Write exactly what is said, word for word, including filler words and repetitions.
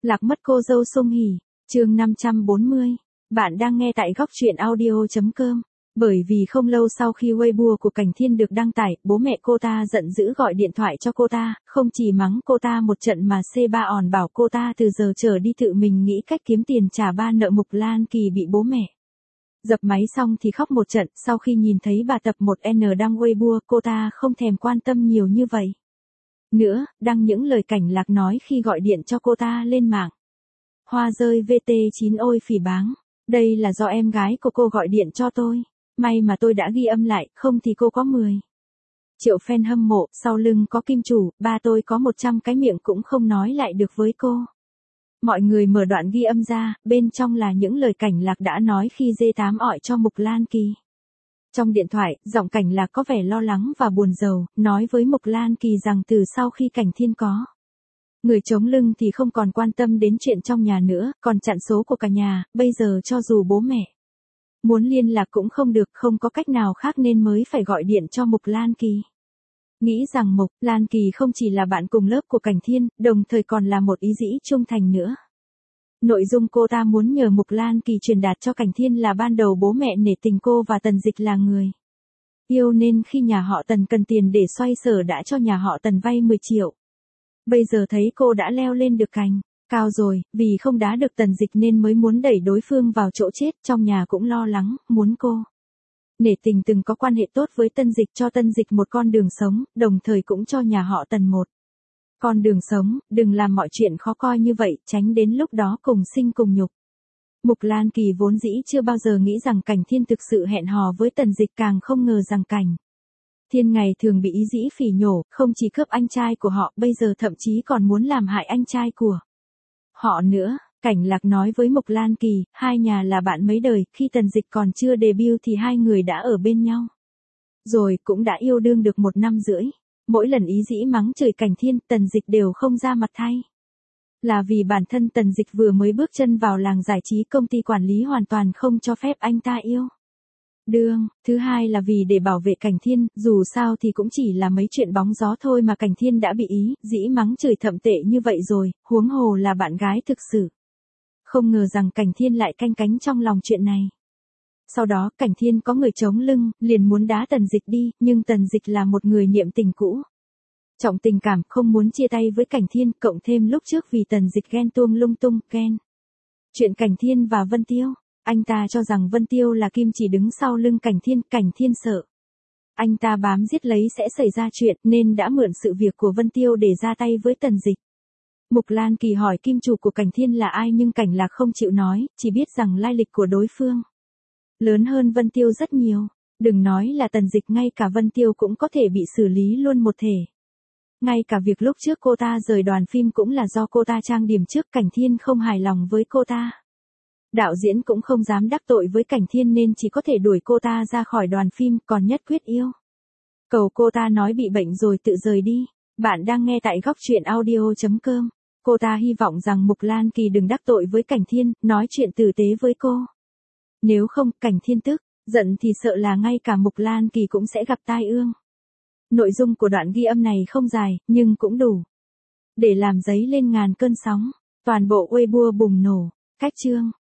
Lạc mất cô dâu Song Hỷ, chương năm trăm bốn mươi. Bạn đang nghe tại góc truyện audio.com. Bởi vì không lâu sau khi Weibo của Cảnh Thiên được đăng tải, bố mẹ cô ta giận dữ gọi điện thoại cho cô ta, không chỉ mắng cô ta một trận mà xê ba òn bảo cô ta từ giờ trở đi tự mình nghĩ cách kiếm tiền trả ba nợ Mục Lan Kỳ bị bố mẹ dập máy xong thì khóc một trận. Sau khi nhìn thấy bà tập một N đăng Weibo, cô ta không thèm quan tâm nhiều như vậy nữa, đăng những lời cảnh lạc nói khi gọi điện cho cô ta lên mạng. Hoa rơi vê tê chín ôi phỉ báng. Đây là do em gái của cô gọi điện cho tôi. May mà tôi đã ghi âm lại, không thì cô có mười triệu fan hâm mộ, sau lưng có kim chủ, ba tôi có một trăm cái miệng cũng không nói lại được với cô. Mọi người mở đoạn ghi âm ra, bên trong là những lời cảnh lạc đã nói khi dê tám ọi cho Mục Lan Kỳ. Trong điện thoại, giọng cảnh lạc có vẻ lo lắng và buồn rầu, nói với Mục Lan Kỳ rằng từ sau khi Cảnh Thiên có người chống lưng thì không còn quan tâm đến chuyện trong nhà nữa, còn chặn số của cả nhà, bây giờ cho dù bố mẹ muốn liên lạc cũng không được, không có cách nào khác nên mới phải gọi điện cho Mục Lan Kỳ. Nghĩ rằng Mục Lan Kỳ không chỉ là bạn cùng lớp của Cảnh Thiên, đồng thời còn là một ý dĩ trung thành nữa. Nội dung cô ta muốn nhờ Mục Lan Kỳ truyền đạt cho Cảnh Thiên là ban đầu bố mẹ nể tình cô và Tần Dịch là người yêu nên khi nhà họ Tần cần tiền để xoay sở đã cho nhà họ Tần vay mười triệu. Bây giờ thấy cô đã leo lên được cành cao rồi, vì không đá được Tần Dịch nên mới muốn đẩy đối phương vào chỗ chết, trong nhà cũng lo lắng, muốn cô nể tình từng có quan hệ tốt với Tân Dịch, cho Tân Dịch một con đường sống, đồng thời cũng cho nhà họ Tần một con đường sống, đừng làm mọi chuyện khó coi như vậy, tránh đến lúc đó cùng sinh cùng nhục. Mục Lan Kỳ vốn dĩ chưa bao giờ nghĩ rằng Cảnh Thiên thực sự hẹn hò với Tần Dịch, càng không ngờ rằng Cảnh Thiên ngày thường bị ý dĩ phỉ nhổ, không chỉ cướp anh trai của họ, bây giờ thậm chí còn muốn làm hại anh trai của họ nữa. Cảnh lạc nói với Mục Lan Kỳ, hai nhà là bạn mấy đời, khi Tần Dịch còn chưa debut thì hai người đã ở bên nhau rồi, cũng đã yêu đương được một năm rưỡi. Mỗi lần ý dĩ mắng chửi Cảnh Thiên, Tần Dịch đều không ra mặt thay. Là vì bản thân Tần Dịch vừa mới bước chân vào làng giải trí, công ty quản lý hoàn toàn không cho phép anh ta yêu đương. Thứ hai là vì để bảo vệ Cảnh Thiên, dù sao thì cũng chỉ là mấy chuyện bóng gió thôi mà Cảnh Thiên đã bị ý dĩ mắng chửi thậm tệ như vậy rồi, huống hồ là bạn gái thực sự. Không ngờ rằng Cảnh Thiên lại canh cánh trong lòng chuyện này. Sau đó, Cảnh Thiên có người chống lưng, liền muốn đá Tần Dịch đi, nhưng Tần Dịch là một người niệm tình cũ, trọng tình cảm, không muốn chia tay với Cảnh Thiên, cộng thêm lúc trước vì Tần Dịch ghen tuông lung tung, ghen chuyện Cảnh Thiên và Vân Tiêu. Anh ta cho rằng Vân Tiêu là kim chỉ đứng sau lưng Cảnh Thiên, Cảnh Thiên sợ anh ta bám giết lấy sẽ xảy ra chuyện, nên đã mượn sự việc của Vân Tiêu để ra tay với Tần Dịch. Mục Lan Kỳ hỏi kim chủ của Cảnh Thiên là ai, nhưng Cảnh Lạc không chịu nói, chỉ biết rằng lai lịch của đối phương lớn hơn Vân Tiêu rất nhiều. Đừng nói là Tần Dịch, ngay cả Vân Tiêu cũng có thể bị xử lý luôn một thể. Ngay cả việc lúc trước cô ta rời đoàn phim cũng là do cô ta trang điểm trước, Cảnh Thiên không hài lòng với cô ta. Đạo diễn cũng không dám đắc tội với Cảnh Thiên nên chỉ có thể đuổi cô ta ra khỏi đoàn phim, còn nhất quyết yêu cầu cô ta nói bị bệnh rồi tự rời đi. Bạn đang nghe tại góc truyện audio.com. Cô ta hy vọng rằng Mục Lan Kỳ đừng đắc tội với Cảnh Thiên, nói chuyện tử tế với cô. Nếu không, Cảnh Thiên tức giận thì sợ là ngay cả Mục Lan Kỳ cũng sẽ gặp tai ương. Nội dung của đoạn ghi âm này không dài, nhưng cũng đủ để làm dấy lên ngàn cơn sóng. Toàn bộ Weibo bùng nổ. Cách chương